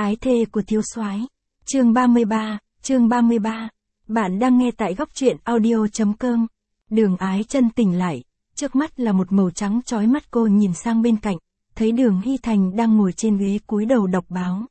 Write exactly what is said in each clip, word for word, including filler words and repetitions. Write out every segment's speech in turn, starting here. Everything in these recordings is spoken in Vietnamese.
Ái thê của thiếu soái. Chương ba mươi ba, chương ba mươi ba. Bạn đang nghe tại góc truyện audio.com. Đường Ái Chân tỉnh lại, trước mắt là một màu trắng chói mắt. Cô nhìn sang bên cạnh, thấy Đường Hy Thành đang ngồi trên ghế cúi đầu đọc báo.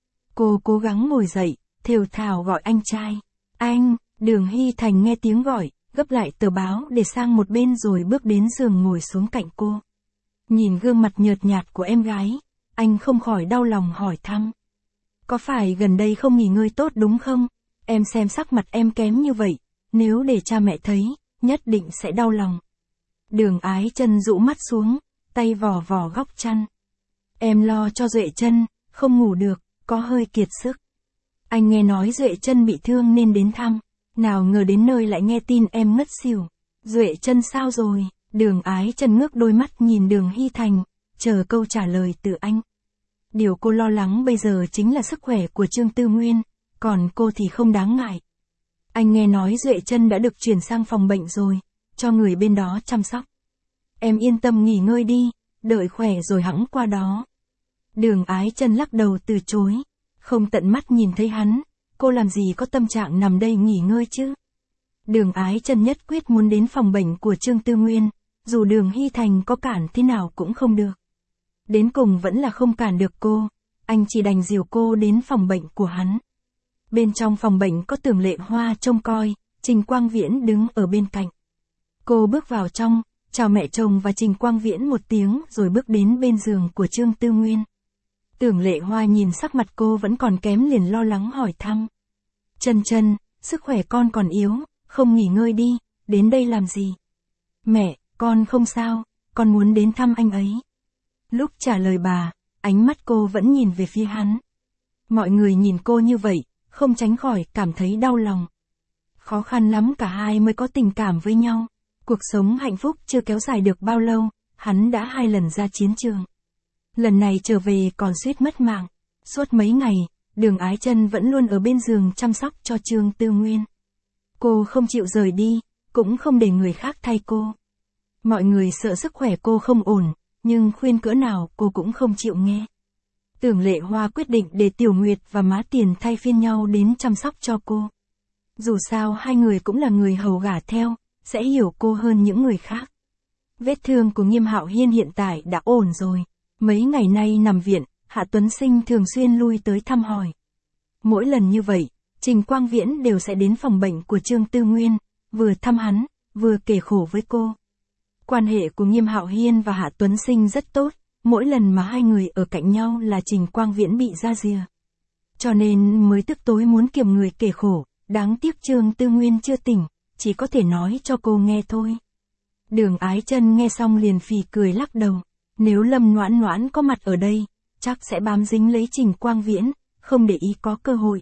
Cô cố gắng ngồi dậy, thều thào gọi anh trai. Anh, Đường Hy Thành nghe tiếng gọi, gấp lại tờ báo để sang một bên rồi bước đến giường ngồi xuống cạnh cô. Nhìn gương mặt nhợt nhạt của em gái, anh không khỏi đau lòng hỏi thăm. Có phải gần đây không nghỉ ngơi tốt đúng không? Em xem sắc mặt em kém như vậy, nếu để cha mẹ thấy, nhất định sẽ đau lòng. Đường Ái Chân rũ mắt xuống, tay vò vò góc chăn. Em lo cho Duệ Chân, không ngủ được, có hơi kiệt sức. Anh nghe nói Duệ Chân bị thương nên đến thăm, nào ngờ đến nơi lại nghe tin em ngất xỉu. Duệ Chân sao rồi? Đường Ái Chân ngước đôi mắt nhìn Đường Hy Thành, chờ câu trả lời từ anh. Điều cô lo lắng bây giờ chính là sức khỏe của Trương Tư Nguyên, còn cô thì không đáng ngại. Anh nghe nói Duệ Chân đã được chuyển sang phòng bệnh rồi, cho người bên đó chăm sóc. Em yên tâm nghỉ ngơi đi, đợi khỏe rồi hẵng qua đó. Đường Ái Chân lắc đầu từ chối, không tận mắt nhìn thấy hắn, cô làm gì có tâm trạng nằm đây nghỉ ngơi chứ. Đường Ái Chân nhất quyết muốn đến phòng bệnh của Trương Tư Nguyên, dù Đường Hy Thành có cản thế nào cũng không được. Đến cùng vẫn là không cản được cô, anh chỉ đành dìu cô đến phòng bệnh của hắn. Bên trong phòng bệnh có Tưởng Lệ Hoa trông coi, Trình Quang Viễn đứng ở bên cạnh. Cô bước vào trong, chào mẹ chồng và Trình Quang Viễn một tiếng rồi bước đến bên giường của Trương Tư Nguyên. Tưởng Lệ Hoa nhìn sắc mặt cô vẫn còn kém liền lo lắng hỏi thăm. Chân Chân, sức khỏe con còn yếu, không nghỉ ngơi đi, đến đây làm gì? Mẹ, con không sao, con muốn đến thăm anh ấy. Lúc trả lời bà, ánh mắt cô vẫn nhìn về phía hắn. Mọi người nhìn cô như vậy, không tránh khỏi cảm thấy đau lòng. Khó khăn lắm cả hai mới có tình cảm với nhau. Cuộc sống hạnh phúc chưa kéo dài được bao lâu, hắn đã hai lần ra chiến trường. Lần này trở về còn suýt mất mạng. Suốt mấy ngày, Đường Ái Chân vẫn luôn ở bên giường chăm sóc cho Trương Tư Nguyên. Cô không chịu rời đi, cũng không để người khác thay cô. Mọi người sợ sức khỏe cô không ổn, nhưng khuyên cỡ nào cô cũng không chịu nghe. Tưởng Lệ Hoa quyết định để Tiểu Nguyệt và Má Tiền thay phiên nhau đến chăm sóc cho cô. Dù sao hai người cũng là người hầu gả theo, sẽ hiểu cô hơn những người khác. Vết thương của Nghiêm Hạo Hiên hiện tại đã ổn rồi. Mấy ngày nay nằm viện, Hạ Tuấn Sinh thường xuyên lui tới thăm hỏi. Mỗi lần như vậy, Trình Quang Viễn đều sẽ đến phòng bệnh của Trương Tư Nguyên, vừa thăm hắn, vừa kể khổ với cô. Quan hệ của Nghiêm Hạo Hiên và Hạ Tuấn Sinh rất tốt, mỗi lần mà hai người ở cạnh nhau là Trình Quang Viễn bị ra rìa. Cho nên mới tức tối muốn kiềm người kể khổ, đáng tiếc Trương Tư Nguyên chưa tỉnh, chỉ có thể nói cho cô nghe thôi. Đường Ái Chân nghe xong liền phì cười lắc đầu, nếu Lâm Noãn Noãn có mặt ở đây, chắc sẽ bám dính lấy Trình Quang Viễn, không để ý có cơ hội.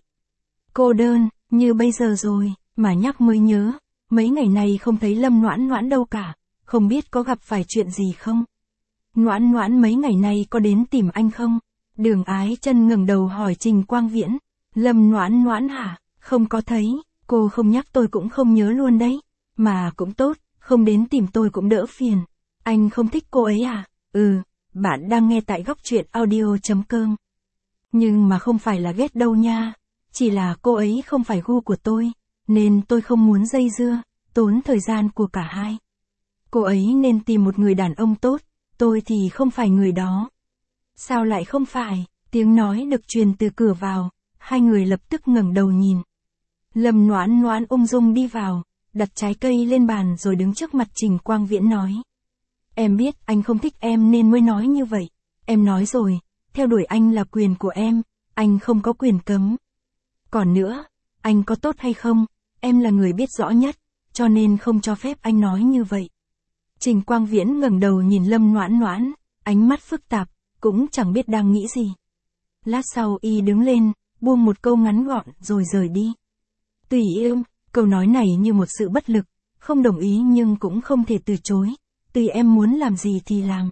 Cô đơn, như bây giờ rồi, mà nhắc mới nhớ, mấy ngày này không thấy Lâm Noãn Noãn đâu cả. Không biết có gặp phải chuyện gì không? Noãn Noãn mấy ngày nay có đến tìm anh không? Đường Ái Chân ngẩng đầu hỏi Trình Quang Viễn. Lâm Noãn Noãn hả? Không có thấy, cô không nhắc tôi cũng không nhớ luôn đấy. Mà cũng tốt, không đến tìm tôi cũng đỡ phiền. Anh không thích cô ấy à? Ừ, bạn đang nghe tại góc truyện audio.com. Nhưng mà không phải là ghét đâu nha. Chỉ là cô ấy không phải gu của tôi, nên tôi không muốn dây dưa, tốn thời gian của cả hai. Cô ấy nên tìm một người đàn ông tốt, tôi thì không phải người đó. Sao lại không phải? Tiếng nói được truyền từ cửa vào, hai người lập tức ngẩng đầu nhìn. Lâm Noãn Noãn ung dung đi vào, đặt trái cây lên bàn rồi đứng trước mặt Trình Quang Viễn nói. Em biết anh không thích em nên mới nói như vậy. Em nói rồi, theo đuổi anh là quyền của em, anh không có quyền cấm. Còn nữa, anh có tốt hay không, em là người biết rõ nhất, cho nên không cho phép anh nói như vậy. Trình Quang Viễn ngẩng đầu nhìn Lâm Noãn Noãn, ánh mắt phức tạp, cũng chẳng biết đang nghĩ gì. Lát sau y đứng lên, buông một câu ngắn gọn rồi rời đi. Tùy em, câu nói này như một sự bất lực, không đồng ý nhưng cũng không thể từ chối, tùy em muốn làm gì thì làm.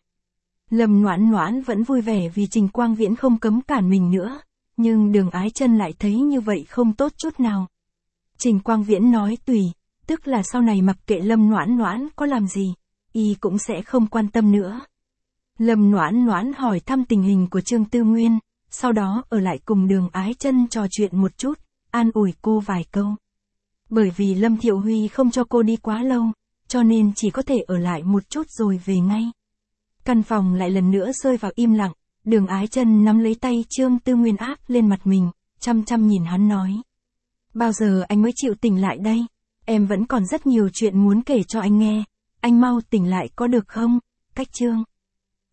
Lâm Noãn Noãn vẫn vui vẻ vì Trình Quang Viễn không cấm cản mình nữa, nhưng Đường Ái Chân lại thấy như vậy không tốt chút nào. Trình Quang Viễn nói tùy, tức là sau này mặc kệ Lâm Noãn Noãn có làm gì, y cũng sẽ không quan tâm nữa. Lâm Noãn Noãn hỏi thăm tình hình của Trương Tư Nguyên, sau đó ở lại cùng Đường Ái Chân trò chuyện một chút, an ủi cô vài câu. Bởi vì Lâm Thiệu Huy không cho cô đi quá lâu, cho nên chỉ có thể ở lại một chút rồi về ngay. Căn phòng lại lần nữa rơi vào im lặng, Đường Ái Chân nắm lấy tay Trương Tư Nguyên áp lên mặt mình, chăm chăm nhìn hắn nói. Bao giờ anh mới chịu tỉnh lại đây? Em vẫn còn rất nhiều chuyện muốn kể cho anh nghe, anh mau tỉnh lại có được không? Cách Trương